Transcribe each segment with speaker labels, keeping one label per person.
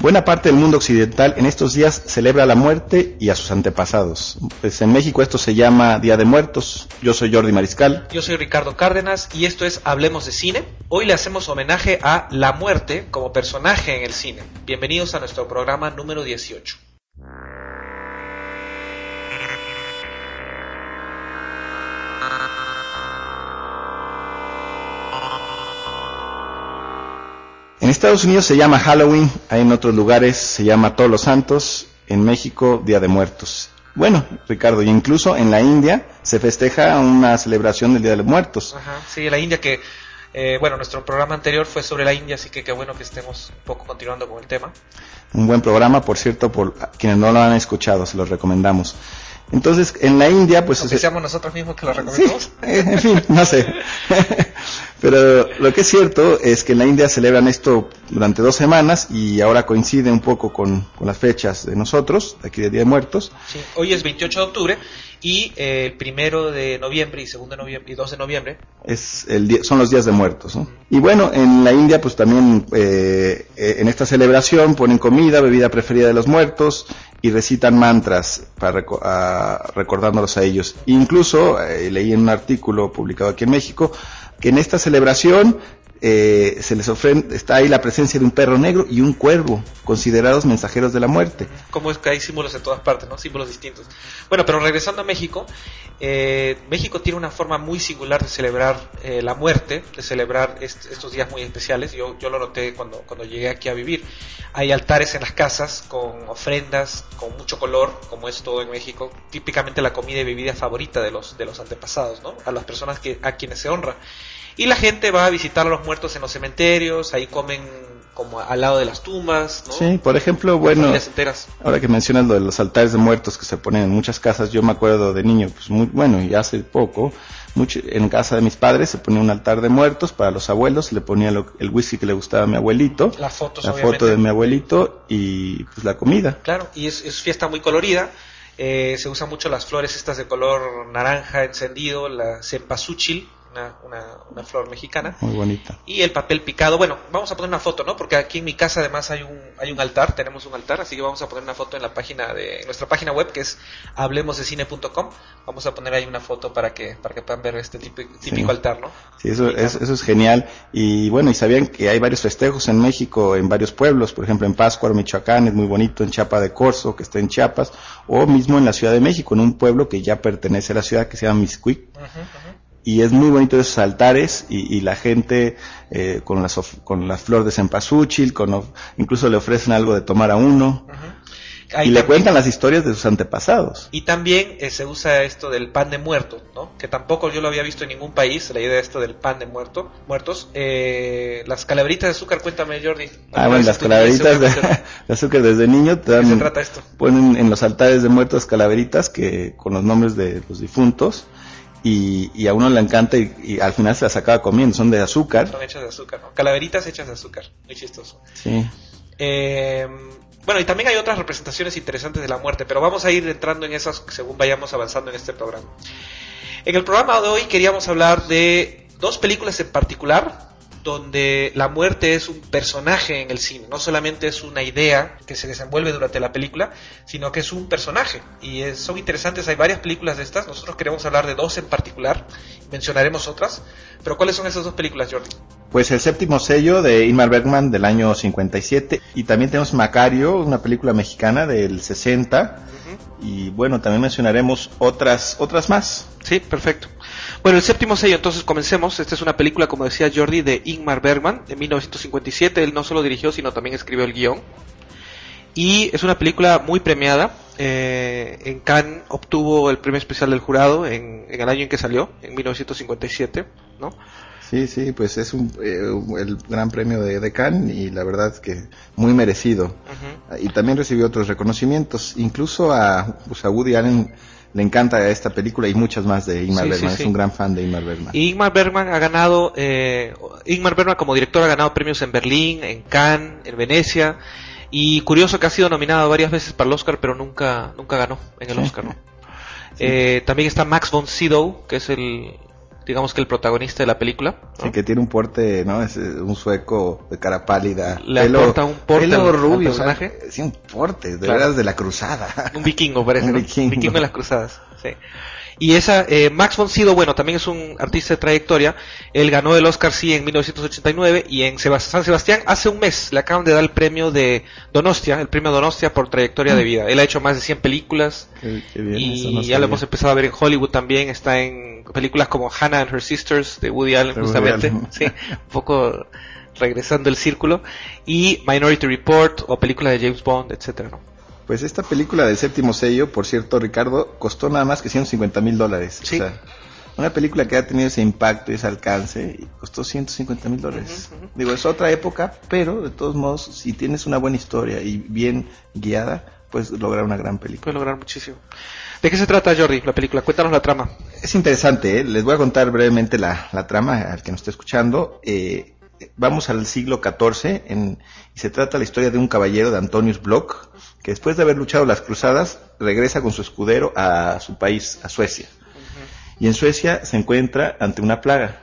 Speaker 1: Buena parte del mundo occidental en estos días celebra la muerte y a sus antepasados. Pues en México esto se llama Día de Muertos. Yo soy Jordi Mariscal.
Speaker 2: Yo soy Ricardo Cárdenas y esto es Hablemos de Cine. Hoy le hacemos homenaje a la muerte como personaje en el cine. Bienvenidos a nuestro programa número 18.
Speaker 1: En Estados Unidos se llama Halloween, en otros lugares se llama Todos los Santos, en México Día de Muertos. Bueno, Ricardo, y incluso en la India se festeja una celebración del Día de los Muertos.
Speaker 2: Ajá, sí, la India que, nuestro programa anterior fue sobre la India, así que qué bueno que estemos un poco continuando con el tema.
Speaker 1: Un buen programa, por cierto, por quienes no lo han escuchado, se los recomendamos. Entonces, en la India, pues...
Speaker 2: Aunque seamos nosotros mismos que lo recomendamos.
Speaker 1: Sí, en fin, no sé. Pero lo que es cierto es que en la India celebran esto durante 2 semanas y ahora coincide un poco con las fechas de nosotros, aquí de Día de Muertos.
Speaker 2: Sí, hoy es 28 de octubre y el 1 de noviembre y 2 de noviembre y 2 de noviembre
Speaker 1: son los días de muertos, ¿no? Y bueno, en la India pues también en esta celebración ponen comida, bebida preferida de los muertos y recitan mantras para recordándolos a ellos. Incluso leí en un artículo publicado aquí en México que en esta celebración se les ofrece, está ahí la presencia de un perro negro y un cuervo, considerados mensajeros de la muerte.
Speaker 2: Como es que hay símbolos en todas partes, ¿no? Símbolos distintos. Bueno, pero regresando a México, México tiene una forma muy singular de celebrar la muerte, de celebrar estos días muy especiales. Yo lo noté cuando llegué aquí a vivir. Hay altares en las casas con ofrendas, con mucho color, como es todo en México. Típicamente la comida y bebida favorita de los antepasados, ¿no? A las personas a quienes se honra. Y la gente va a visitar a los muertos en los cementerios, ahí comen como al lado de las tumbas, ¿no?
Speaker 1: Sí, por ejemplo, bueno, ahora que mencionas lo de los altares de muertos que se ponen en muchas casas, yo me acuerdo de niño, pues y hace poco, en casa de mis padres se ponía un altar de muertos para los abuelos, le ponía el whisky que le gustaba a mi abuelito, la foto de mi abuelito y pues la comida.
Speaker 2: Claro, y es fiesta muy colorida. Se usan mucho las flores estas de color naranja encendido, la cempasúchil, una flor mexicana.
Speaker 1: Muy bonita.
Speaker 2: Y el papel picado. Bueno, vamos a poner una foto, ¿no? Porque aquí en mi casa además hay un altar, tenemos un altar, así que vamos a poner una foto en nuestra página web, que es hablemosdecine.com. Vamos a poner ahí una foto para que puedan ver este típico altar, ¿no?
Speaker 1: Sí, eso es genial. Y bueno, y sabían que hay varios festejos en México, en varios pueblos, por ejemplo en Pátzcuaro, Michoacán, es muy bonito, en Chiapa de Corzo, que está en Chiapas, o mismo en la Ciudad de México, en un pueblo que ya pertenece a la ciudad, que se llama Mixquic. Y es muy bonito esos altares y la gente con la flor de cempasúchil, incluso le ofrecen algo de tomar a uno. Y le cuentan las historias de sus antepasados.
Speaker 2: Y también se usa esto del pan de muerto, ¿no? Que tampoco yo lo había visto en ningún país, la idea de esto del pan de muertos. Las calaveritas de azúcar, cuéntame, Jordi.
Speaker 1: Bueno, las calaveritas de azúcar desde niño
Speaker 2: ¿De qué se trata esto?
Speaker 1: Ponen en los altares de muertos calaveritas con los nombres de los difuntos. Y a uno le encanta y al final se las acaba comiendo, son de azúcar.
Speaker 2: Son hechas de azúcar, ¿no? Calaveritas hechas de azúcar, muy chistoso.
Speaker 1: Sí.
Speaker 2: Bueno, y también hay otras representaciones interesantes de la muerte, pero vamos a ir entrando en esas según vayamos avanzando en este programa. En el programa de hoy queríamos hablar de 2 películas en particular, donde la muerte es un personaje en el cine, no solamente es una idea que se desenvuelve durante la película, sino que es un personaje, y son interesantes, hay varias películas de estas, nosotros queremos hablar de 2 en particular, mencionaremos otras, pero ¿cuáles son esas 2 películas, Jordi?
Speaker 1: Pues El Séptimo Sello de Ingmar Bergman del año 57, y también tenemos Macario, una película mexicana del 60, y bueno, también mencionaremos otras más.
Speaker 2: Sí, perfecto. Bueno, El Séptimo Sello, entonces comencemos. Esta es una película, como decía Jordi, de Ingmar Bergman, de 1957. Él no solo dirigió, sino también escribió el guión. Y es una película muy premiada. En Cannes obtuvo el premio especial del jurado en el año en que salió, en 1957, ¿no?
Speaker 1: Sí, pues es el gran premio de Cannes y la verdad es que muy merecido. Y también recibió otros reconocimientos, incluso a Woody Allen le encanta esta película y muchas más de Ingmar Bergman. Es un gran fan de Ingmar Bergman.
Speaker 2: Y Ingmar Bergman Ingmar Bergman como director ha ganado premios en Berlín, en Cannes, en Venecia, y curioso que ha sido nominado varias veces para el Oscar, pero nunca ganó en el Oscar, ¿no? Sí. También está Max von Sydow, que es el digamos que el protagonista de la película, ¿no?
Speaker 1: Sí, que tiene un porte, ¿no? Es un sueco de cara pálida.
Speaker 2: Le aporta un porte
Speaker 1: pelo rubio,
Speaker 2: al personaje.
Speaker 1: Sí, un porte, de
Speaker 2: Claro.
Speaker 1: veras de la cruzada.
Speaker 2: Un vikingo parece,
Speaker 1: Un
Speaker 2: ¿no?
Speaker 1: vikingo.
Speaker 2: Vikingo de las cruzadas, sí. Y Max von Sydow, bueno, también es un artista de trayectoria. Él ganó el Oscar, sí, en 1989, y en San Sebastián hace un mes le acaban de dar el premio de Donostia, el premio Donostia por trayectoria de vida. Él ha hecho más de 100 películas,
Speaker 1: Qué bien, eso
Speaker 2: y
Speaker 1: no
Speaker 2: ya
Speaker 1: sabía.
Speaker 2: lo hemos empezado a ver en Hollywood también. Está en películas como Hannah and Her Sisters de Woody Allen,
Speaker 1: De Woody
Speaker 2: justamente,
Speaker 1: Allen.
Speaker 2: sí, un poco regresando el círculo, y Minority Report o películas de James Bond, etcétera, ¿no?
Speaker 1: Pues esta película del Séptimo Sello, por cierto, Ricardo, costó nada más que $150,000.
Speaker 2: Sí.
Speaker 1: O sea, una película que ha tenido ese impacto y ese alcance, y costó $150,000. Digo, es otra época, pero de todos modos, si tienes una buena historia y bien guiada, puedes lograr una gran película.
Speaker 2: Puede lograr muchísimo. ¿De qué se trata, Jordi, la película? Cuéntanos la trama.
Speaker 1: Es interesante, ¿eh? Les voy a contar brevemente la trama al que nos esté escuchando. Vamos al siglo XIV y se trata la historia de un caballero, de Antonius Block, que después de haber luchado las cruzadas regresa con su escudero a su país, a Suecia. Y en Suecia se encuentra ante una plaga.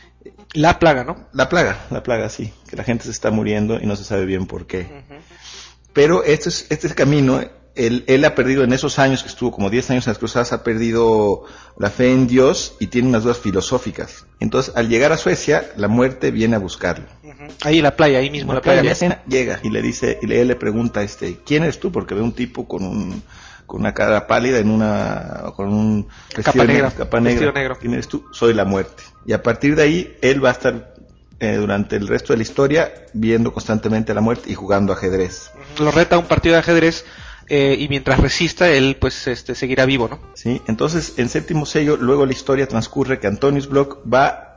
Speaker 2: La plaga, ¿no?
Speaker 1: La plaga, sí, que la gente se está muriendo y no se sabe bien por qué. Pero este camino, él ha perdido en esos años que estuvo como 10 años en las cruzadas, ha perdido la fe en Dios y tiene unas dudas filosóficas. Entonces, al llegar a Suecia, la muerte viene a buscarlo.
Speaker 2: Ahí en la playa, ahí mismo, en la playa.
Speaker 1: Llega y le dice, y él le pregunta, ¿quién eres tú? Porque ve un tipo con una cara pálida con un
Speaker 2: Capa negra.
Speaker 1: vestido negro. ¿Quién eres tú? Soy la muerte. Y a partir de ahí, él va a estar durante el resto de la historia viendo constantemente a la muerte y jugando ajedrez.
Speaker 2: Lo reta a un partido de ajedrez, y mientras resista, él pues seguirá vivo, ¿no?
Speaker 1: Sí, entonces en Séptimo Sello, luego la historia transcurre que Antonius Block va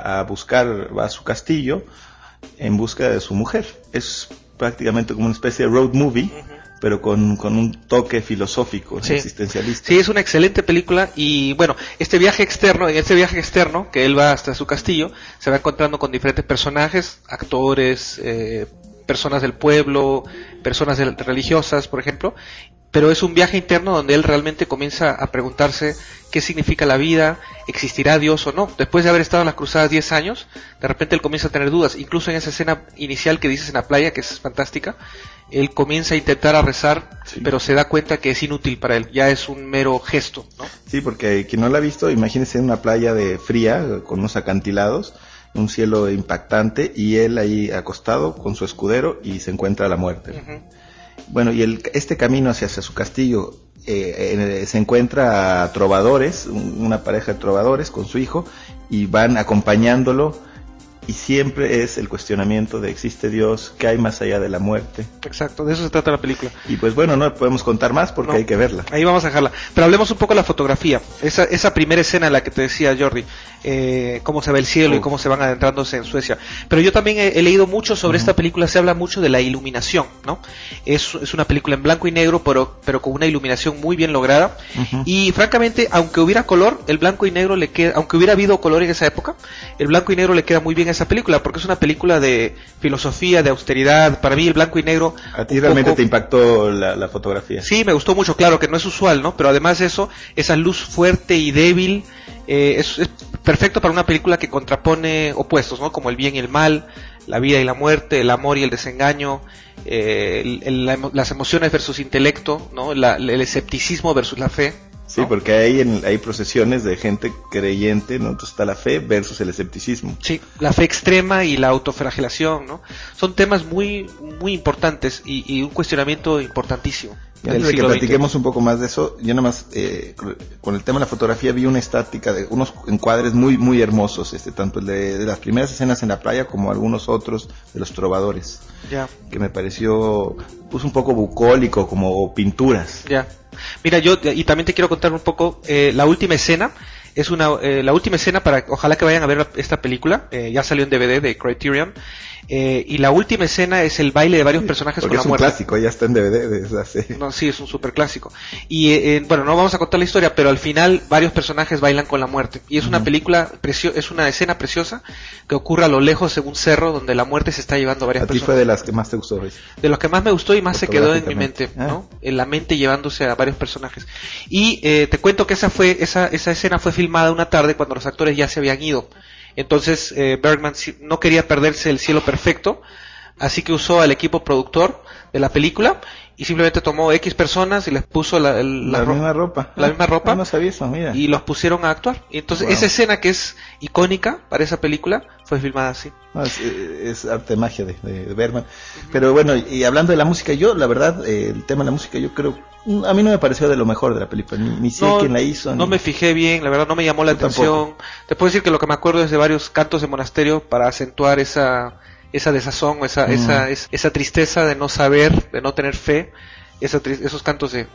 Speaker 1: a su castillo en busca de su mujer. Es prácticamente como una especie de road movie, pero con un toque filosófico,
Speaker 2: sí,
Speaker 1: existencialista.
Speaker 2: Sí, es una excelente película. Y bueno, en este viaje externo que él va hasta su castillo, se va encontrando con diferentes personajes, actores, personas del pueblo, personas religiosas, por ejemplo, pero es un viaje interno donde él realmente comienza a preguntarse qué significa la vida, existirá Dios o no. Después de haber estado en las cruzadas 10 años, de repente él comienza a tener dudas, incluso en esa escena inicial que dices en la playa, que es fantástica, él comienza a intentar a rezar, sí, pero se da cuenta que es inútil para él, ya es un mero gesto, ¿no?
Speaker 1: Sí, porque quien no la ha visto, imagínese en una playa fría, con unos acantilados, un cielo impactante, y él ahí acostado con su escudero y se encuentra la muerte. Bueno, y este camino hacia su castillo, se encuentra a trovadores, una pareja de trovadores con su hijo, y van acompañándolo, y siempre es el cuestionamiento de ¿existe Dios? ¿Qué hay más allá de la muerte?
Speaker 2: Exacto, de eso se trata la película.
Speaker 1: Y pues bueno, no podemos contar más porque hay que verla.
Speaker 2: Ahí vamos a dejarla. Pero hablemos un poco de la fotografía. Esa primera escena en la que te decía Jordi, cómo se ve el cielo y cómo se van adentrándose en Suecia. Pero yo también he leído mucho sobre esta película, se habla mucho de la iluminación, ¿no? Es una película en blanco y negro, pero con una iluminación muy bien lograda. Y francamente, aunque hubiera color, el blanco y negro le queda, aunque hubiera habido color en esa época, el blanco y negro le queda muy bien a esa película, porque es una película de filosofía, de austeridad. Para mí el blanco y negro...
Speaker 1: ¿A ti realmente te impactó la fotografía?
Speaker 2: Sí, me gustó mucho, claro que no es usual, ¿no? Pero además de eso, esa luz fuerte y débil, es perfecto para una película que contrapone opuestos, ¿no? Como el bien y el mal, la vida y la muerte, el amor y el desengaño, las emociones versus intelecto, ¿no? El escepticismo versus la fe.
Speaker 1: Sí, ¿no? Porque hay procesiones de gente creyente, ¿no? Entonces está la fe versus el escepticismo.
Speaker 2: Sí, la fe extrema y la autoflagelación, ¿no? Son temas muy muy importantes y un cuestionamiento importantísimo.
Speaker 1: Y antes de que platiquemos un poco más de eso, yo nada más con el tema de la fotografía vi una estática de unos encuadres muy muy hermosos, tanto el de las primeras escenas en la playa como algunos otros de los trovadores.
Speaker 2: Ya. Que
Speaker 1: me pareció pues un poco bucólico, como pinturas.
Speaker 2: Ya. Mira, y también te quiero contar un poco la última escena. Es la última escena ojalá que vayan a ver esta película, ya salió en DVD de Criterion. Y la última escena es el baile de varios personajes con la muerte.
Speaker 1: Es un clásico, ya está en DVD desde hace...
Speaker 2: No, sí, es un super clásico. Y bueno, no vamos a contar la historia, pero al final varios personajes bailan con la muerte. Y es una película es una escena preciosa que ocurre a lo lejos en un cerro donde la muerte se está llevando a varias personas.
Speaker 1: ¿A ti fue de las que más te gustó?
Speaker 2: De los que más me gustó y más se quedó en mi mente, ¿no? En la mente llevándose a varios personajes. Y te cuento que esa escena fue filmada una tarde cuando los actores ya se habían ido. Entonces Bergman no quería perderse el cielo perfecto, así que usó al equipo productor de la película y simplemente tomó X personas y les puso la
Speaker 1: misma ropa.
Speaker 2: La misma ropa.
Speaker 1: No sabía eso, mira.
Speaker 2: Y los pusieron a actuar. Y entonces esa escena que es icónica para esa película fue filmada así.
Speaker 1: No, es arte magia de Bergman. Pero bueno, y hablando de la música, yo la verdad, el tema de la música yo creo, a mí no me pareció de lo mejor de la película, ni sé quién la hizo.
Speaker 2: No me fijé bien, la verdad no me llamó la atención. Tampoco. Te puedo decir que lo que me acuerdo es de varios cantos de monasterio para acentuar esa desazón, esa tristeza de no saber, de no tener fe, esos cantos de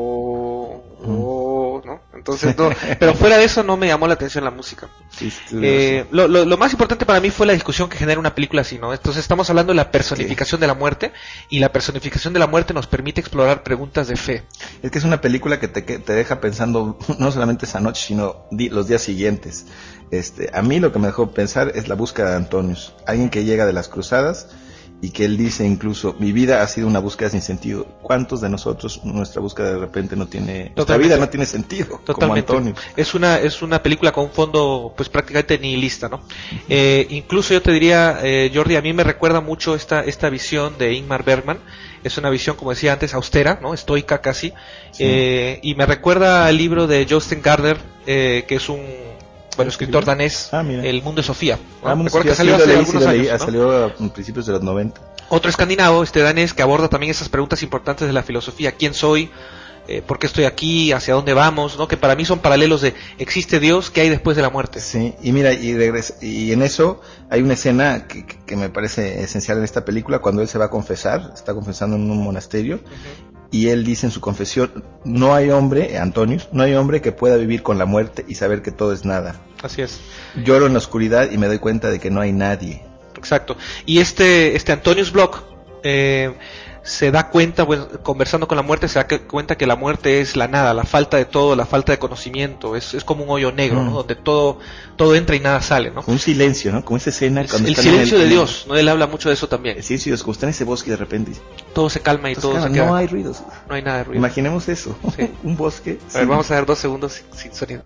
Speaker 2: ¿no? Entonces no, pero fuera de eso no me llamó la atención la música.
Speaker 1: Sí,
Speaker 2: lo más importante para mí fue la discusión que genera una película así, ¿no? Entonces estamos hablando de la personificación de la muerte, y la personificación de la muerte nos permite explorar preguntas de fe.
Speaker 1: Es que es una película que te deja pensando no solamente esa noche, sino los días siguientes. A mí lo que me dejó pensar es la búsqueda de Antonius, alguien que llega de las cruzadas y que él dice incluso, mi vida ha sido una búsqueda sin sentido. ¿Cuántos de nosotros nuestra búsqueda de repente no tiene, nuestra vida no tiene sentido?
Speaker 2: Totalmente.
Speaker 1: Como Antonius.
Speaker 2: Es una película con un fondo pues prácticamente nihilista, ¿no? Incluso yo te diría, Jordi, a mí me recuerda mucho esta visión de Ingmar Bergman. Es una visión, como decía antes, austera, ¿no? Estoica casi. Sí. Y me recuerda al libro de Jostein Gaarder, que es un escritor danés, El mundo de Sofía, ¿no?
Speaker 1: Recuerdo que salió hace algunos años, ¿no? Salió a principios de los 90.
Speaker 2: Otro escandinavo, danés, que aborda también esas preguntas importantes de la filosofía. ¿Quién soy? ¿Por qué estoy aquí? ¿Hacia dónde vamos? ¿No? Que para mí son paralelos de ¿existe Dios? ¿Qué hay después de la muerte?
Speaker 1: Sí, y mira, y en eso hay una escena que me parece esencial en esta película, cuando él se va a confesar, está confesando en un monasterio, y él dice en su confesión, no hay hombre, Antonius, no hay hombre que pueda vivir con la muerte y saber que todo es nada.
Speaker 2: Así es.
Speaker 1: Lloro en la oscuridad y me doy cuenta de que no hay nadie.
Speaker 2: Exacto. Y este Antonius Bloch se da cuenta, conversando con la muerte, se da cuenta que la muerte es la nada, la falta de todo, la falta de conocimiento, es como un hoyo negro, ¿no? Donde todo entra y nada sale, ¿no?
Speaker 1: Un silencio, ¿no? Como esa escena cuando
Speaker 2: el silencio de Dios, ¿no? Él habla mucho de eso también.
Speaker 1: El silencio de Dios, como está en ese bosque y de repente
Speaker 2: todo se calma y todo se queda.
Speaker 1: No hay ruidos.
Speaker 2: No hay nada de ruido.
Speaker 1: Imaginemos eso, sí. Un bosque.
Speaker 2: A ver, vamos a ver 2 segundos sin sonido.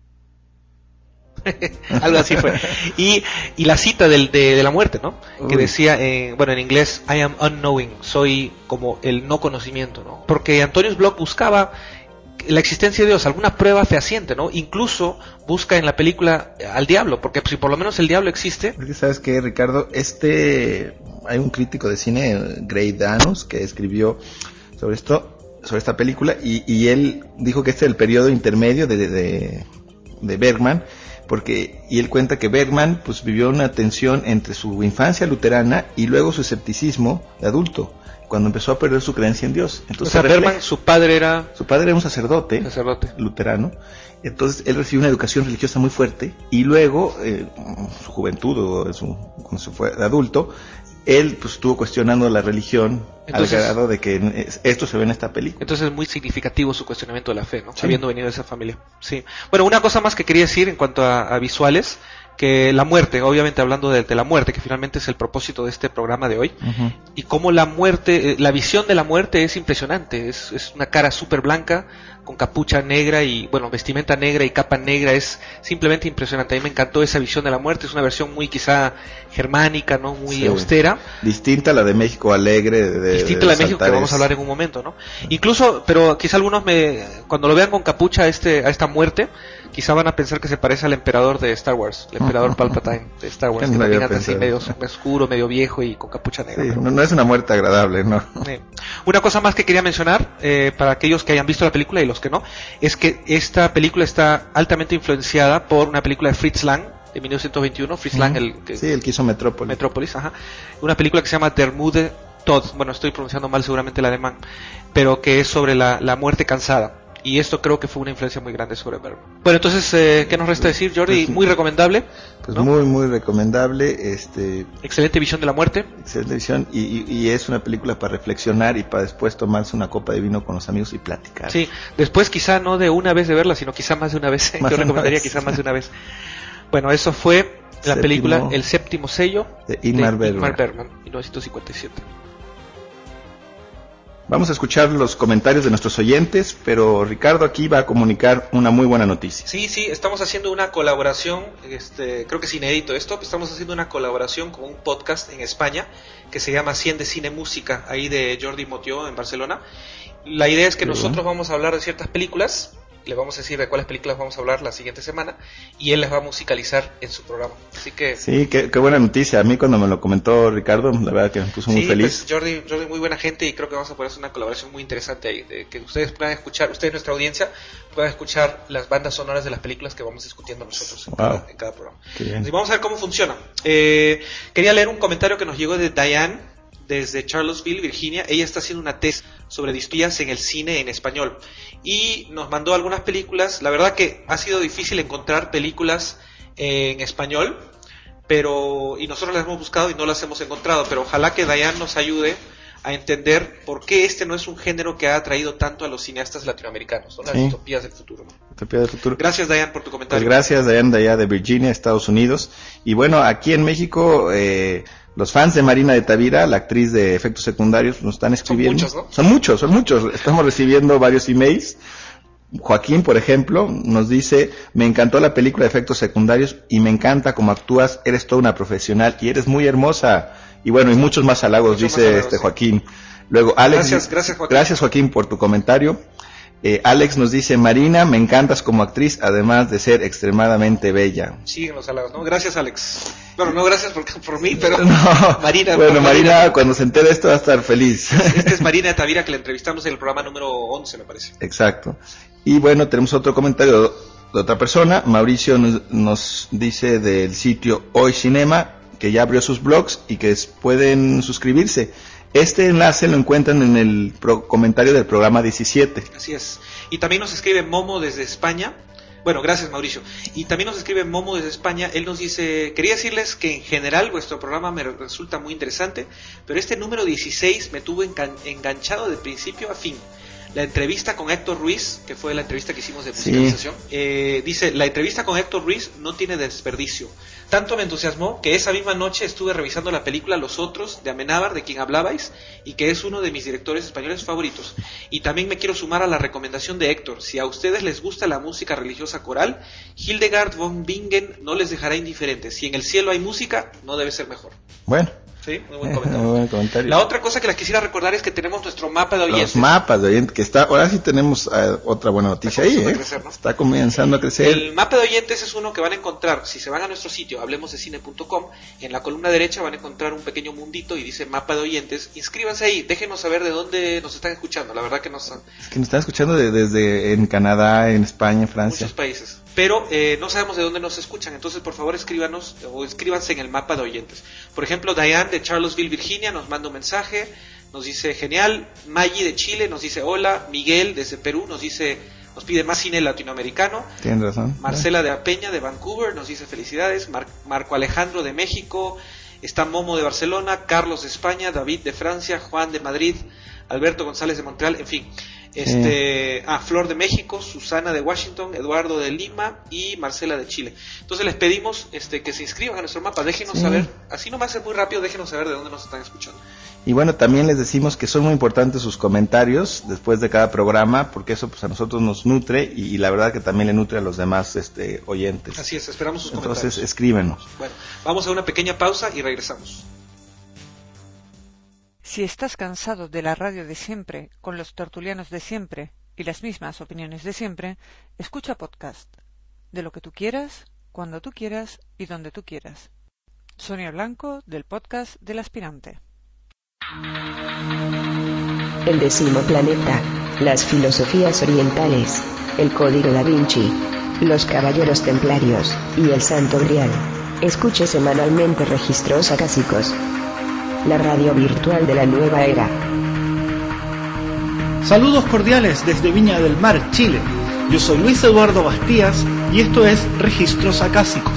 Speaker 2: Algo así fue. Y la cita de la muerte, ¿no? Que decía, en inglés, I am unknowing, soy como el no conocimiento, ¿no? Porque Antonius Bloch buscaba la existencia de Dios, alguna prueba fehaciente, ¿no? Incluso busca en la película al diablo, porque si por lo menos el diablo existe.
Speaker 1: Porque sabes que, Ricardo, hay un crítico de cine, Gray Danus, que escribió sobre esta película, y él dijo que este es el periodo intermedio de Bergman, y él cuenta que Bergman pues vivió una tensión entre su infancia luterana y luego su escepticismo de adulto, cuando empezó a perder su creencia en Dios. Entonces,
Speaker 2: Bergman, su padre era un
Speaker 1: sacerdote luterano. Entonces él recibió una educación religiosa muy fuerte, y luego su juventud, cuando se fue de adulto, él pues estuvo cuestionando la religión. Entonces, al grado de que esto se ve en esta película.
Speaker 2: Entonces es muy significativo su cuestionamiento de la fe, ¿no? Sí. Habiendo venido de esa familia. Sí. Bueno, una cosa más que quería decir en cuanto a visuales, que la muerte, obviamente hablando de la muerte, que finalmente es el propósito de este programa de hoy, y cómo la muerte, la visión de la muerte es impresionante, es una cara súper blanca, con capucha negra y, vestimenta negra y capa negra, es simplemente impresionante. A mí me encantó esa visión de la muerte, es una versión muy quizá germánica, ¿no? Muy austera.
Speaker 1: Distinta a la de México Alegre.
Speaker 2: Distinta a la de México, que vamos a hablar en un momento, ¿no? Incluso, pero quizá algunos cuando lo vean con capucha a esta muerte, quizá van a pensar que se parece al emperador de Star Wars, el emperador Palpatine de Star Wars, que también anda así medio oscuro, medio viejo y con capucha negra.
Speaker 1: Sí, no es una muerte agradable, ¿no?
Speaker 2: Una cosa más que quería mencionar, para aquellos que hayan visto la película y los que no, es que esta película está altamente influenciada por una película de Fritz Lang, de 1921, Fritz Lang, el que
Speaker 1: hizo
Speaker 2: Metrópolis, una película que se llama Der Mude Tod, estoy pronunciando mal seguramente el alemán, pero que es sobre la muerte cansada. y esto creo que fue una influencia muy grande sobre Bergman. Bueno, entonces, ¿qué nos resta decir, Jordi? Muy recomendable.
Speaker 1: Pues
Speaker 2: ¿no?
Speaker 1: muy recomendable.
Speaker 2: Excelente visión de la muerte.
Speaker 1: Excelente visión, y es una película para reflexionar y para después tomarse una copa de vino con los amigos y platicar.
Speaker 2: Sí, después quizá no de una vez de verla, sino quizá más de una vez. Yo recomendaría quizá más de una vez. Bueno, eso fue la película El séptimo sello
Speaker 1: de Ingmar
Speaker 2: Bergman, 1957.
Speaker 1: Vamos a escuchar los comentarios de nuestros oyentes, pero Ricardo aquí va a comunicar una muy buena noticia.
Speaker 2: Sí, estamos haciendo una colaboración, creo que es inédito esto, estamos haciendo una colaboración con un podcast en España que se llama 100 de Cine Música, ahí de Jordi Motió en Barcelona. La idea es que nosotros vamos a hablar de ciertas películas, le vamos a decir de cuáles películas vamos a hablar la siguiente semana y él las va a musicalizar en su programa. Así que
Speaker 1: sí, qué buena noticia. A mí cuando me lo comentó Ricardo, la verdad que me puso muy feliz.
Speaker 2: Pues Jordi muy buena gente, y creo que vamos a poder hacer una colaboración muy interesante ahí, de que ustedes puedan escuchar, ustedes, nuestra audiencia, puedan escuchar las bandas sonoras de las películas que vamos discutiendo nosotros en cada programa. Entonces, vamos a ver cómo funciona. Quería leer un comentario que nos llegó de Diane desde Charlottesville, Virginia. Ella está haciendo una tesis sobre distopías en el cine en español y nos mandó algunas películas. La verdad que ha sido difícil encontrar películas en español, y nosotros las hemos buscado y no las hemos encontrado, pero ojalá que Diane nos ayude a entender por qué este no es un género que ha atraído tanto a los cineastas latinoamericanos. Son las distopías del futuro, ¿no?
Speaker 1: Distopías del futuro.
Speaker 2: Gracias, Diane, por tu comentario.
Speaker 1: Pues gracias, Diane, de allá de Virginia, Estados Unidos. Y bueno, aquí en México, los fans de Marina de Tavira, la actriz de Efectos Secundarios, nos están escribiendo.
Speaker 2: Son muchos, ¿no?
Speaker 1: Son muchos. Estamos recibiendo varios emails. Joaquín, por ejemplo, nos dice: me encantó la película de Efectos Secundarios y me encanta cómo actúas, eres toda una profesional y eres muy hermosa. Y bueno, y muchos más halagos, dice Joaquín. Luego Alex,
Speaker 2: gracias Joaquín.
Speaker 1: Gracias, Joaquín, por tu comentario. Alex nos dice: Marina, me encantas como actriz, además de ser extremadamente bella.
Speaker 2: Siguen los halagos, ¿no? Gracias, Alex. Bueno, no gracias por mí, pero
Speaker 1: no,
Speaker 2: Marina.
Speaker 1: Bueno, Marina, cuando se entere de esto va a estar feliz.
Speaker 2: Esta es Marina de Tavira, que la entrevistamos en el programa número 11, me parece.
Speaker 1: Exacto. Y bueno, tenemos otro comentario de otra persona. Mauricio nos dice del sitio Hoy Cinema, que ya abrió sus blogs y que pueden suscribirse. Este enlace lo encuentran en el comentario del programa 17.
Speaker 2: Así es. Y también nos escribe Momo desde España. Bueno, gracias, Mauricio. Y también nos escribe Momo desde España. Él nos dice: quería decirles que en general vuestro programa me resulta muy interesante, pero este número 16 me tuvo enganchado de principio a fin. La entrevista con Héctor Ruiz, que fue la entrevista que hicimos de musicalización, dice: la entrevista con Héctor Ruiz no tiene desperdicio. Tanto me entusiasmó que esa misma noche estuve revisando la película Los Otros, de Amenábar, de quien hablabais, y que es uno de mis directores españoles favoritos. Y también me quiero sumar a la recomendación de Héctor: si a ustedes les gusta la música religiosa coral, Hildegard von Bingen no les dejará indiferentes. Si en el cielo hay música, no debe ser mejor.
Speaker 1: Bueno.
Speaker 2: Sí, muy buen comentario.
Speaker 1: Muy buen comentario.
Speaker 2: La otra cosa que les quisiera recordar es que tenemos nuestro mapa de oyentes.
Speaker 1: Los mapas de oyentes, que está, ahora sí tenemos otra buena noticia ahí,
Speaker 2: crecer, ¿no?
Speaker 1: Está comenzando a crecer.
Speaker 2: El mapa de oyentes es uno que van a encontrar, si se van a nuestro sitio, hablemosdecine.com, en la columna derecha van a encontrar un pequeño mundito y dice mapa de oyentes. Inscríbanse ahí, déjenos saber de dónde nos están escuchando. La verdad que es
Speaker 1: que nos están escuchando desde en Canadá, en España, en Francia.
Speaker 2: Muchos países. Pero no sabemos de dónde nos escuchan, entonces por favor escríbanos o escríbanse en el mapa de oyentes. Por ejemplo, Diane de Charlottesville, Virginia, nos manda un mensaje, nos dice genial. Maggie de Chile nos dice hola. Miguel desde Perú nos pide más cine latinoamericano.
Speaker 1: Tienes razón.
Speaker 2: Marcela de Apeña de Vancouver nos dice felicidades. Marco Alejandro de México, está Momo de Barcelona, Carlos de España, David de Francia, Juan de Madrid, Alberto González de Montreal, en fin. Flor de México, Susana de Washington, Eduardo de Lima y Marcela de Chile. Entonces les pedimos que se inscriban a nuestro mapa, déjenos saber, así nomás es muy rápido, déjenos saber de dónde nos están escuchando.
Speaker 1: Y bueno, también les decimos que son muy importantes sus comentarios después de cada programa, porque eso pues a nosotros nos nutre y la verdad que también le nutre a los demás oyentes.
Speaker 2: Así es, esperamos sus comentarios.
Speaker 1: Entonces escríbenos.
Speaker 2: Bueno, vamos a una pequeña pausa y regresamos.
Speaker 3: Si estás cansado de la radio de siempre, con los tertulianos de siempre y las mismas opiniones de siempre, escucha podcast. De lo que tú quieras, cuando tú quieras y donde tú quieras. Sonia Blanco, del podcast del Aspirante.
Speaker 4: El Décimo Planeta, las filosofías orientales, el Código Da Vinci, los Caballeros Templarios y el Santo Grial. Escuche semanalmente Registros Acásicos, la radio virtual de la nueva era.
Speaker 5: Saludos cordiales desde Viña del Mar, Chile. Yo soy Luis Eduardo Bastías y esto es Registros Acásicos.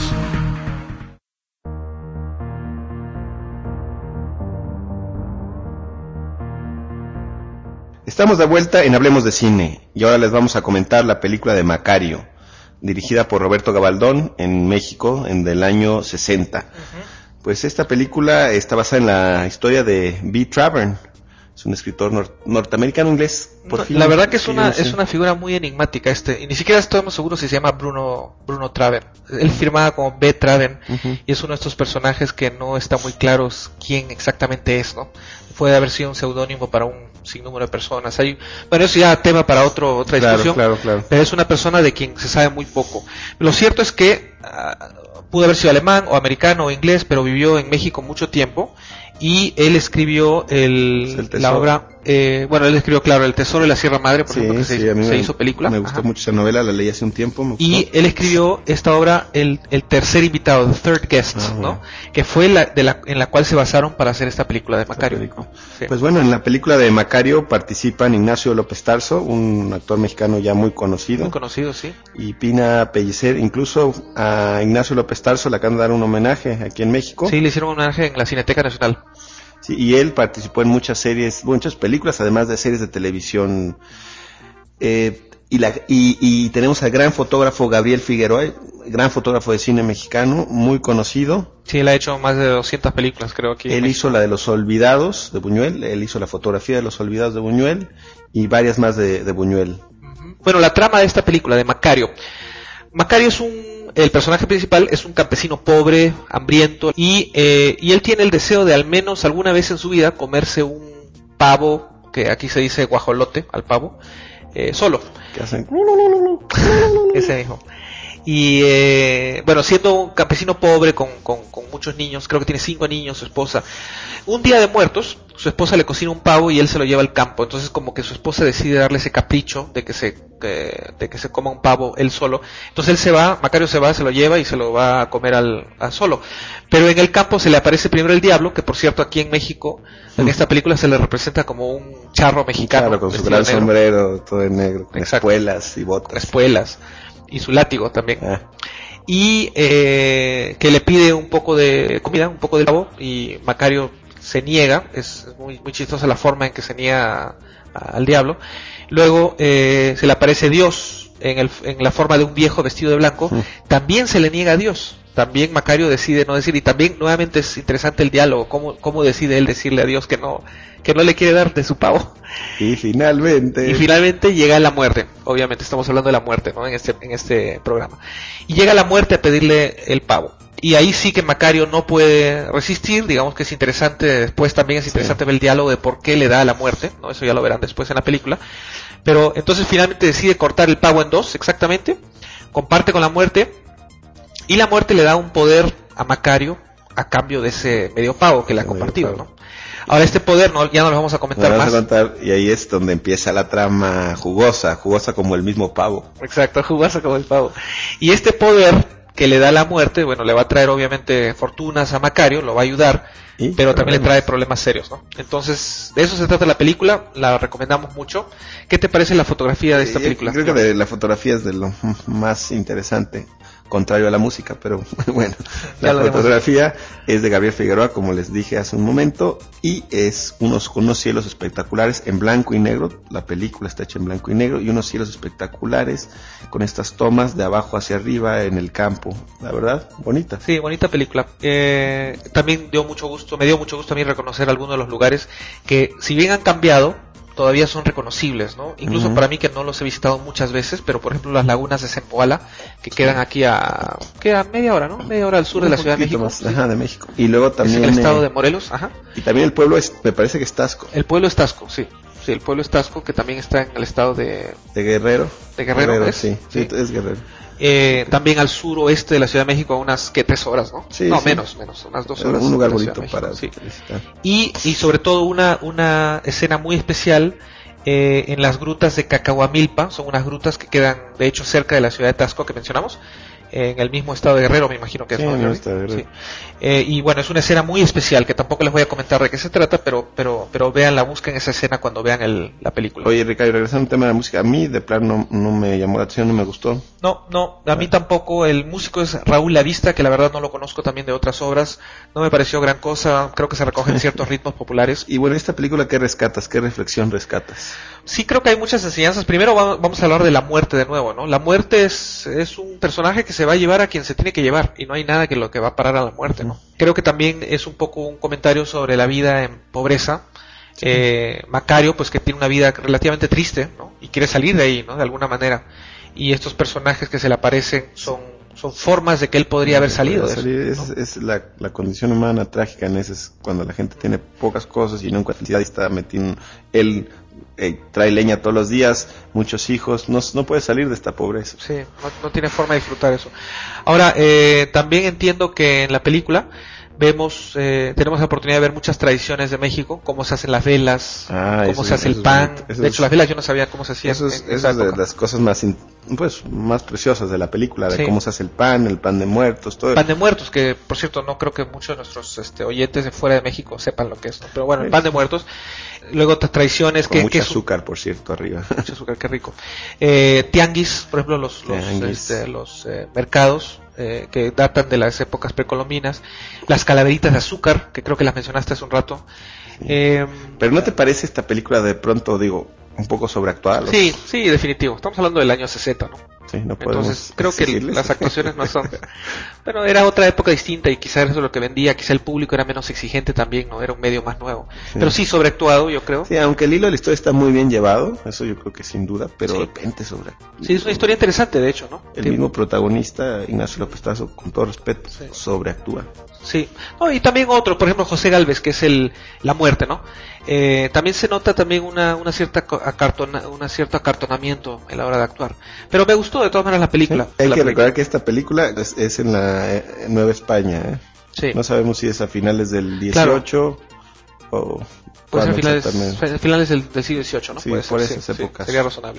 Speaker 1: Estamos de vuelta en Hablemos de Cine y ahora les vamos a comentar la película de Macario, dirigida por Roberto Gabaldón en México en del año 60. Pues esta película está basada en la historia de B. Travern. Es un escritor norteamericano inglés.
Speaker 2: La verdad que es una figura muy enigmática y ni siquiera estamos seguros si se llama Bruno Travern. Él firmaba como B. Travern y es uno de estos personajes que no está muy claro quién exactamente es, ¿no? Puede haber sido un seudónimo para un sinnúmero de personas. Bueno, eso ya tema para otra discusión.
Speaker 1: Claro.
Speaker 2: Pero es una persona de quien se sabe muy poco. Lo cierto es que pudo haber sido alemán o americano o inglés, pero vivió en México mucho tiempo. Y él escribió la obra, él escribió, claro, El Tesoro de la Sierra Madre, por ejemplo, que se hizo película.
Speaker 1: Me gustó mucho esa novela, la leí hace un tiempo.
Speaker 2: Y él escribió esta obra, el tercer invitado, The Third Guest, ¿no? Que fue en la cual se basaron para hacer esta película de Macario. Sí.
Speaker 1: Pues bueno, en la película de Macario participan Ignacio López Tarso, un actor mexicano ya muy conocido.
Speaker 2: Muy conocido, sí.
Speaker 1: Y Pina Pellicer, incluso a Ignacio López Tarso le acaban de dar un homenaje aquí en México.
Speaker 2: Sí, le hicieron un homenaje en la Cineteca Nacional.
Speaker 1: Sí, y él participó en muchas películas, además de series de televisión. Y tenemos al gran fotógrafo Gabriel Figueroa, gran fotógrafo de cine mexicano, muy conocido.
Speaker 2: Sí, él ha hecho más de 200 películas, creo, aquí.
Speaker 1: Él hizo la de Los Olvidados de Buñuel, él hizo la fotografía de Los Olvidados de Buñuel y varias más de Buñuel.
Speaker 2: Bueno, la trama de esta película, de Macario. Macario el personaje principal es un campesino pobre, hambriento, y él tiene el deseo de al menos alguna vez en su vida comerse un pavo, que aquí se dice guajolote al pavo, solo.
Speaker 1: ¿Qué hacen?
Speaker 2: Ese mismo. Y siendo un campesino pobre con muchos niños, creo que tiene 5 niños, su esposa, un día de muertos, su esposa le cocina un pavo y él se lo lleva al campo. Entonces como que su esposa decide darle ese capricho de que se coma un pavo él solo. Entonces él se va, Macario se lo lleva y se lo va a comer al solo. Pero en el campo se le aparece primero el diablo, que por cierto aquí en México, en esta película se le representa como un charro mexicano.
Speaker 1: Claro, con su gran sombrero, todo de negro, con espuelas y botas.
Speaker 2: Espuelas. Y su látigo también. Y que le pide un poco de comida, un poco de pavo, y Macario se niega. Es muy, muy chistosa la forma en que se niega al diablo. Luego se le aparece Dios en la forma de un viejo vestido de blanco. También se le niega a Dios. También Macario decide no decir, y también nuevamente es interesante el diálogo, cómo decide él decirle a Dios que no le quiere dar de su pavo.
Speaker 1: Y finalmente
Speaker 2: llega la muerte. Obviamente estamos hablando de la muerte, ¿no? En este programa. Y llega la muerte a pedirle el pavo. Y ahí sí que Macario no puede resistir, digamos que es interesante, después también es interesante ver el diálogo de por qué le da la muerte, ¿no? Eso ya lo verán después en la película. Pero entonces finalmente decide cortar el pavo en dos, exactamente, comparte con la muerte, y la muerte le da un poder a Macario a cambio de ese medio pavo que le ha compartido, ¿no? Ahora este poder ya no lo vamos a comentar más.
Speaker 1: Y ahí es donde empieza la trama jugosa como el mismo pavo.
Speaker 2: Exacto, jugosa como el pavo. Y este poder que le da la muerte, bueno, le va a traer obviamente fortunas a Macario, lo va a ayudar, pero también le trae problemas serios, ¿no? Entonces, de eso se trata la película, la recomendamos mucho. ¿Qué te parece la fotografía de esta película?
Speaker 1: Creo que la fotografía es de lo más interesante, contrario a la música, pero bueno, la fotografía es de Gabriel Figueroa, como les dije hace un momento, y es unos cielos espectaculares en blanco y negro. La película está hecha en blanco y negro y unos cielos espectaculares con estas tomas de abajo hacia arriba en el campo. La verdad, bonita.
Speaker 2: Sí, bonita película. También me dio mucho gusto a mí reconocer algunos de los lugares que, si bien han cambiado, todavía son reconocibles, ¿no? Incluso para mí, que no los he visitado muchas veces, pero por ejemplo las lagunas de Zempoala, que quedan aquí queda media hora, ¿no? Media hora al sur de la Ciudad de México.
Speaker 1: Más, de México. Y luego también
Speaker 2: es el estado de Morelos,
Speaker 1: Y también el pueblo me parece que es Taxco.
Speaker 2: El pueblo es Taxco, sí. Sí, el pueblo es Taxco, que también está en el estado de
Speaker 1: Guerrero.
Speaker 2: De Guerrero,
Speaker 1: sí, es Guerrero.
Speaker 2: También al suroeste de la Ciudad de México, unas 3 horas, ¿no?
Speaker 1: Sí,
Speaker 2: no,
Speaker 1: sí.
Speaker 2: menos, unas 2 horas.
Speaker 1: Un lugar bonito para visitar.
Speaker 2: Y sobre todo una escena muy especial en las grutas de Cacahuamilpa. Son unas grutas que quedan, de hecho, cerca de la ciudad de Taxco que mencionamos. en el mismo estado de Guerrero, me imagino que es,
Speaker 1: Sí,
Speaker 2: ¿no?
Speaker 1: en el estado de Guerrero.
Speaker 2: Sí. Y bueno, es una escena muy especial que tampoco les voy a comentar de qué se trata, pero vean busquen esa escena cuando vean la película.
Speaker 1: Oye, Ricardo, regresando al tema de la música, a mí de plano no me llamó la atención, no me gustó.
Speaker 2: No, a mí tampoco. El músico es Raúl Lavista, que la verdad no lo conozco también de otras obras. No me pareció gran cosa, creo que se recogen ciertos ritmos populares.
Speaker 1: Y bueno, esta película, ¿qué rescatas? ¿Qué reflexión rescatas?
Speaker 2: Sí, creo que hay muchas enseñanzas. Primero vamos a hablar de la muerte de nuevo, ¿no? La muerte es un personaje que se va a llevar a quien se tiene que llevar, y no hay nada que lo que va a parar a la muerte, ¿no? Creo que también es un poco un comentario sobre la vida en pobreza. Macario, pues que tiene una vida relativamente triste, ¿no? Y quiere salir de ahí, ¿no? De alguna manera. Y estos personajes que se le aparecen son formas de que él podría haber salido de eso, ¿no?
Speaker 1: Es la condición humana trágica en ese, es cuando la gente tiene pocas cosas y no en cantidad, y está metiendo, él trae leña todos los días, muchos hijos, no puede salir de esta pobreza.
Speaker 2: Sí, no tiene forma de disfrutar eso. Ahora, también entiendo que en la película tenemos la oportunidad de ver muchas tradiciones de México, cómo se hacen las velas, cómo se hace el pan. De hecho, las velas yo no sabía cómo se hacían.
Speaker 1: Eso es de las cosas más preciosas de la película, de cómo se hace el pan de muertos, todo.
Speaker 2: Pan de muertos, que por cierto no creo que muchos de nuestros oyentes de fuera de México sepan lo que es, ¿no? Pero bueno, el pan de muertos. Luego otras tradiciones
Speaker 1: con mucho azúcar, por cierto, arriba.
Speaker 2: Mucho azúcar, qué rico. Tianguis, por ejemplo, los mercados que datan de las épocas precolombinas, las calaveritas de azúcar, que creo que las mencionaste hace un rato.
Speaker 1: Pero ¿no te parece esta película de pronto, un poco sobreactuada?
Speaker 2: Sí, definitivo. Estamos hablando del año 60, ¿no?
Speaker 1: Sí, no podemos.
Speaker 2: Entonces creo que las actuaciones no son. Bueno, era otra época distinta y quizá eso es lo que vendía. Quizá el público era menos exigente también, ¿no? Era un medio más nuevo. Sí. Pero sí sobreactuado, yo creo.
Speaker 1: Sí, aunque el hilo de la historia está muy bien llevado, eso yo creo que sin duda, pero de repente sobreactuado.
Speaker 2: Sí, es una historia interesante, de hecho, ¿no?
Speaker 1: El mismo protagonista, Ignacio López Tarso, con todo respeto, sobreactúa.
Speaker 2: Sí. No, y también otro, por ejemplo, José Gálvez, que es la muerte, ¿no? También se nota también un cierto acartonamiento en la hora de actuar. Pero me gustó de todas maneras la película.
Speaker 1: Sí, hay que recordar que esta película es en la Nueva España, ¿eh?
Speaker 2: Sí.
Speaker 1: No sabemos si es a finales del 18 o...
Speaker 2: Puede ser finales del siglo XVIII, ¿no?
Speaker 1: Sí,
Speaker 2: puede
Speaker 1: por
Speaker 2: ser,
Speaker 1: esas épocas.
Speaker 2: Sería razonable.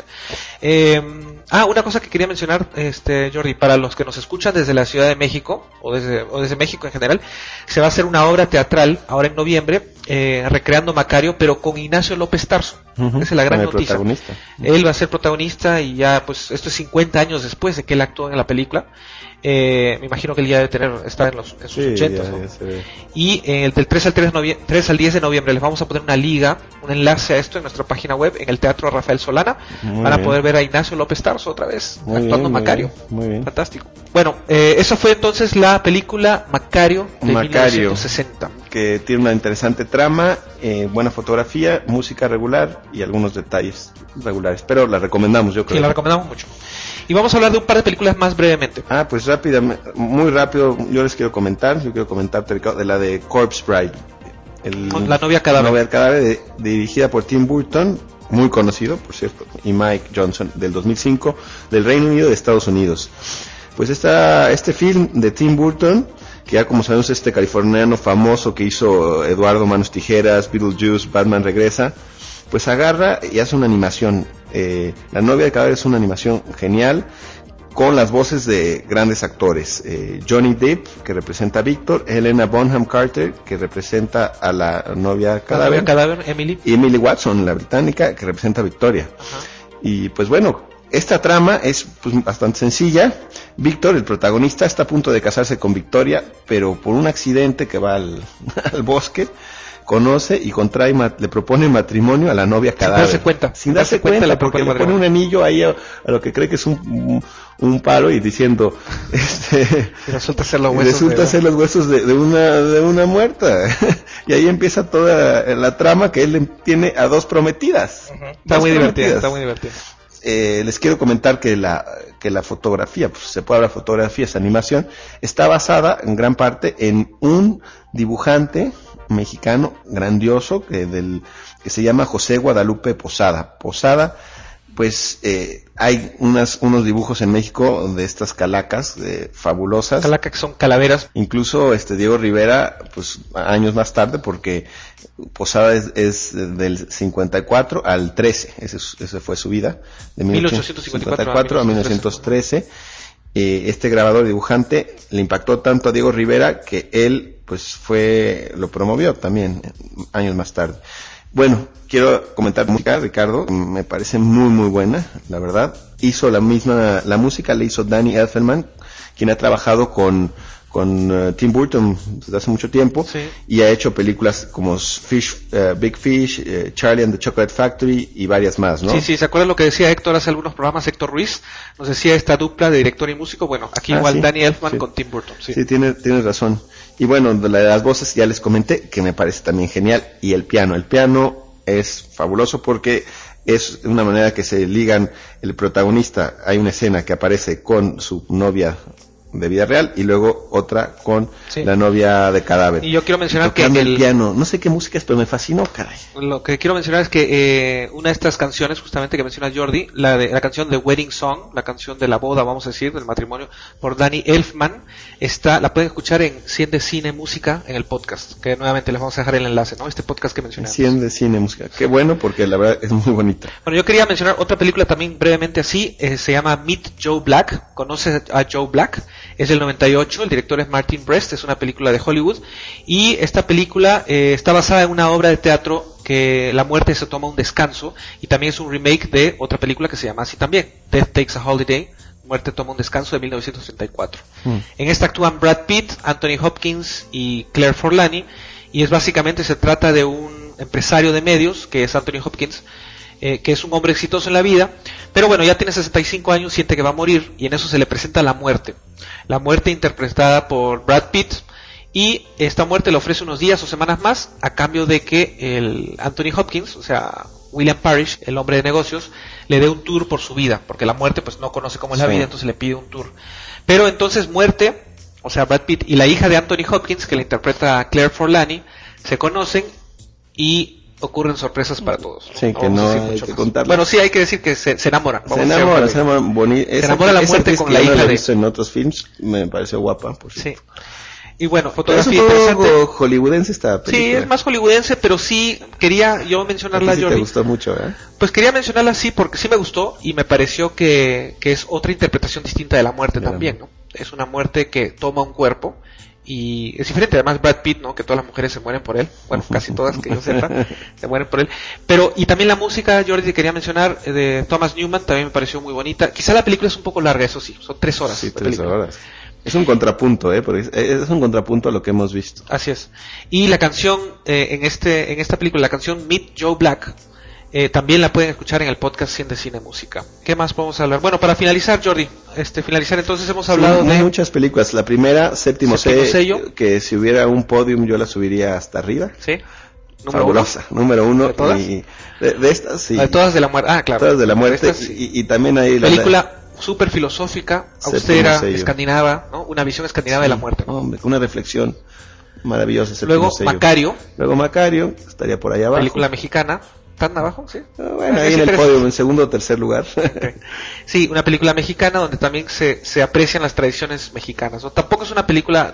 Speaker 2: Una cosa que quería mencionar, Jordi, para los que nos escuchan desde la Ciudad de México, o desde México en general, se va a hacer una obra teatral, ahora en noviembre, recreando Macario, pero con Ignacio López Tarso. Esa es la gran noticia.
Speaker 1: Protagonista.
Speaker 2: Él va a ser protagonista y ya, pues, esto es 50 años después de que él actuó en la película. Me imagino que él ya debe estar en sus 80, ¿no? Y del 3 al 10 de noviembre les vamos a poner una liga, un enlace a esto en nuestra página web, en el Teatro Rafael Solana, para poder ver a Ignacio López Tarso otra vez actuando Macario.
Speaker 1: Muy bien.
Speaker 2: Fantástico. Bueno, eso fue entonces la película Macario de 1960.
Speaker 1: Que tiene una interesante trama, buena fotografía, música regular y algunos detalles regulares. Pero la recomendamos, yo creo.
Speaker 2: Sí, la recomendamos mucho. Y vamos a hablar de un par de películas más brevemente.
Speaker 1: Pues rápidamente, muy rápido, yo quiero comentar de la de Corpse Bride.
Speaker 2: La novia cadáver.
Speaker 1: La novia cadáver, dirigida por Tim Burton, muy conocido, por cierto, y Mike Johnson, del 2005, del Reino Unido de Estados Unidos. Pues este film de Tim Burton, que ya como sabemos este californiano famoso que hizo Eduardo Manos Tijeras, Beetlejuice, Batman Regresa, pues agarra y hace una animación. La novia de cadáver es una animación genial, con las voces de grandes actores. Johnny Depp, que representa a Víctor, Helena Bonham Carter, que representa a la novia cadáver,
Speaker 2: Emily.
Speaker 1: Y Emily Watson, la británica, que representa a Victoria. Ajá. Y pues bueno, esta trama es bastante sencilla. Víctor, el protagonista, está a punto de casarse con Victoria, pero por un accidente que va al bosque, conoce y le propone matrimonio a la novia cadáver. Sin darse cuenta, le pone un anillo ahí a lo que cree que es un palo y diciendo,
Speaker 2: y resulta ser los
Speaker 1: huesos de una muerta. Y ahí empieza toda la trama, que él tiene a dos prometidas.
Speaker 2: Está muy divertida.
Speaker 1: Les quiero comentar que la fotografía, pues se puede hablar de fotografías, animación, está basada en gran parte en un dibujante mexicano grandioso que se llama José Guadalupe Posada. Pues hay unos dibujos en México de estas calacas fabulosas.
Speaker 2: Calacas que son calaveras.
Speaker 1: Incluso Diego Rivera, pues años más tarde, porque Posada es del 54 al 13, ese fue su vida, de
Speaker 2: 1854
Speaker 1: a 1913. este grabador y dibujante le impactó tanto a Diego Rivera que él pues lo promovió también años más tarde. Bueno, quiero comentar música, Ricardo, me parece muy muy buena, la verdad. La música la hizo Danny Elfman, quien ha trabajado con Tim Burton desde hace mucho tiempo, sí, y ha hecho películas como Big Fish, Charlie and the Chocolate Factory y varias más, ¿no?
Speaker 2: Sí, ¿se acuerdan lo que decía Héctor hace algunos programas? Héctor Ruiz nos decía esta dupla de director y músico. Bueno, aquí igual sí, Danny Elfman sí, con Tim Burton. Sí, tienes
Speaker 1: razón. Y bueno, de las voces ya les comenté que me parece también genial. Y el piano es fabuloso porque es una manera que se ligan el protagonista. Hay una escena que aparece con su novia de vida real y luego otra con la novia de cadáver.
Speaker 2: Y yo quiero mencionar que
Speaker 1: el piano, no sé qué música es, pero me fascinó, caray.
Speaker 2: Lo que quiero mencionar es que una de estas canciones, justamente que menciona Jordi, la canción de Wedding Song, la canción de la boda, vamos a decir, del matrimonio, por Danny Elfman, la pueden escuchar en 100 de Cine Música en el podcast, que nuevamente les vamos a dejar el enlace, ¿no? Este podcast que mencionamos.
Speaker 1: 100 de Cine Música, qué bueno, porque la verdad es muy bonita.
Speaker 2: Bueno, yo quería mencionar otra película también brevemente así, se llama Meet Joe Black. ¿Conoces a Joe Black? Es del 98, el director es Martin Brest, es una película de Hollywood, y esta película está basada en una obra de teatro que la muerte se toma un descanso, y también es un remake de otra película que se llama así también, Death Takes a Holiday, Muerte toma un descanso, de 1934. En esta actúan Brad Pitt, Anthony Hopkins y Claire Forlani, y se trata de un empresario de medios, que es Anthony Hopkins, que es un hombre exitoso en la vida, pero bueno, ya tiene 65 años, siente que va a morir, y en eso se le presenta la muerte interpretada por Brad Pitt, y esta muerte le ofrece unos días o semanas más a cambio de que el Anthony Hopkins, o sea, William Parrish, el hombre de negocios, le dé un tour por su vida, porque la muerte pues no conoce cómo es la vida, entonces le pide un tour. Pero entonces muerte, o sea, Brad Pitt y la hija de Anthony Hopkins, que la interpreta Claire Forlani, se conocen y ocurren sorpresas para todos.
Speaker 1: Sí, que no hay que contarlas.
Speaker 2: Bueno, sí hay que decir que se enamoran.
Speaker 1: Se enamoran bonito.
Speaker 2: Se enamora la muerte con la hija de...
Speaker 1: en otros films, me pareció guapa, por cierto. Sí.
Speaker 2: Y bueno, fotografía
Speaker 1: es un poco hollywoodense esta película.
Speaker 2: Sí, es más hollywoodense, pero sí quería yo mencionarla,
Speaker 1: sí
Speaker 2: Jordi.
Speaker 1: Te gustó mucho, ¿eh?
Speaker 2: Pues quería mencionarla sí, porque sí me gustó y me pareció que es otra interpretación distinta de la muerte también, ¿no? Es una muerte que toma un cuerpo y es diferente. Además Brad Pitt, ¿no? Que todas las mujeres se mueren por él, bueno, casi todas que yo sepa se mueren por él, pero y también la música, Jordi, quería mencionar de Thomas Newman, también me pareció muy bonita. Quizá la película es un poco larga, eso sí, son 3 horas.
Speaker 1: Sí, 3 horas. Es un contrapunto, porque es un contrapunto a lo que hemos visto.
Speaker 2: Así es. Y la canción en esta película, la canción Meet Joe Black, también la pueden escuchar en el podcast 100 de Cine Música. ¿Qué más podemos hablar? Bueno, para finalizar, Jordi, entonces hemos hablado de
Speaker 1: muchas películas. La primera, Séptimo Sello, que si hubiera un podium yo la subiría hasta arriba.
Speaker 2: Sí.
Speaker 1: Fabulosa, número 1.
Speaker 2: ¿De todas?
Speaker 1: De estas, sí.
Speaker 2: De todas de la muerte. Ah, claro.
Speaker 1: Todas de la muerte.
Speaker 2: Estas, sí.
Speaker 1: Y también hay
Speaker 2: película súper filosófica, austera, escandinava, ¿no? Una visión escandinava de la muerte, ¿no?
Speaker 1: Hombre, una reflexión maravillosa.
Speaker 2: Luego Macario.
Speaker 1: Estaría por ahí abajo.
Speaker 2: Película mexicana. ¿Tan abajo? Sí.
Speaker 1: Bueno, ahí en el podio, en segundo o tercer lugar.
Speaker 2: Okay. Sí, una película mexicana donde también se aprecian las tradiciones mexicanas, ¿no? Tampoco es una película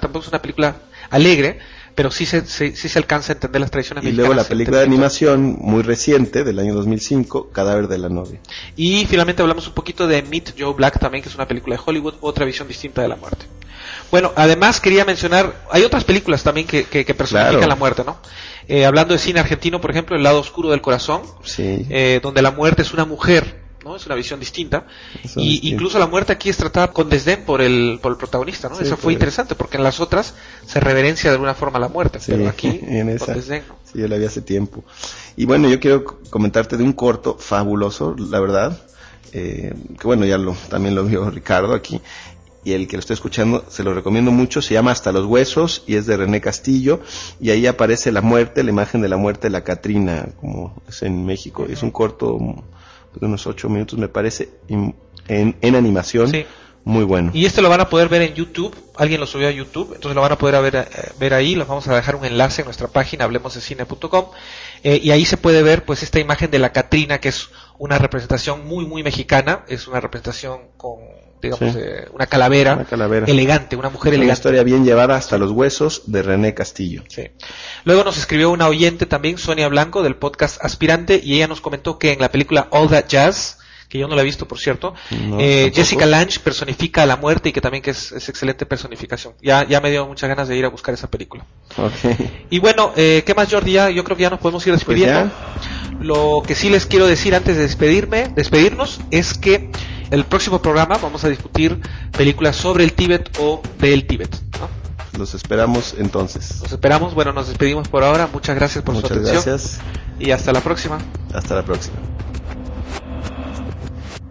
Speaker 2: alegre, pero sí se alcanza a entender las tradiciones mexicanas.
Speaker 1: Y luego la película de animación muy reciente, del año 2005, Cadáver de la novia.
Speaker 2: Y finalmente hablamos un poquito de Meet Joe Black también, que es una película de Hollywood, otra visión distinta de la muerte. Bueno, además quería mencionar, hay otras películas también que personifican la muerte, ¿no? Hablando de cine argentino, por ejemplo, El lado oscuro del corazón,
Speaker 1: sí.
Speaker 2: Donde la muerte es una mujer, ¿no? Es una visión distinta. Incluso la muerte aquí es tratada con desdén por el protagonista, ¿no? Sí, eso fue interesante, porque en las otras se reverencia de alguna forma la muerte, sí, pero aquí con desdén, ¿no?
Speaker 1: Sí, yo la vi hace tiempo. Y bueno, yo quiero comentarte de un corto fabuloso, la verdad, que bueno, también lo vio Ricardo aquí, y el que lo estoy escuchando se lo recomiendo mucho. Se llama Hasta los huesos y es de René Castillo, y ahí aparece la muerte, la imagen de la muerte de la Catrina, como es en México. Es un corto de unos 8 minutos, me parece, en animación. Sí. Muy bueno.
Speaker 2: Y lo van a poder ver en YouTube. Alguien lo subió a YouTube, entonces lo van a poder ver ahí. Les vamos a dejar un enlace en nuestra página hablemosdecine.com, y ahí se puede ver pues esta imagen de la Catrina, que es una representación muy muy mexicana. Es una representación con, digamos, una calavera elegante, una mujer elegante.
Speaker 1: Una historia bien llevada, Hasta los huesos, de René Castillo.
Speaker 2: Sí. Luego nos escribió una oyente también, Sonia Blanco, del podcast Aspirante, y ella nos comentó que en la película All That Jazz, que yo no la he visto, por cierto.
Speaker 1: No,
Speaker 2: Jessica Lange personifica a la muerte y que también que es excelente personificación. Ya me dio muchas ganas de ir a buscar esa película.
Speaker 1: Okay.
Speaker 2: Y bueno, ¿qué más, Jordi? Yo creo que ya nos podemos ir despidiendo. Lo que sí les quiero decir antes de despedirnos, es que el próximo programa vamos a discutir películas sobre el Tíbet o del Tíbet, ¿no?
Speaker 6: Los esperamos entonces.
Speaker 2: Los esperamos. Bueno, nos despedimos por ahora. Muchas gracias por su atención.
Speaker 6: Muchas gracias.
Speaker 2: Y hasta la próxima.
Speaker 6: Hasta la próxima.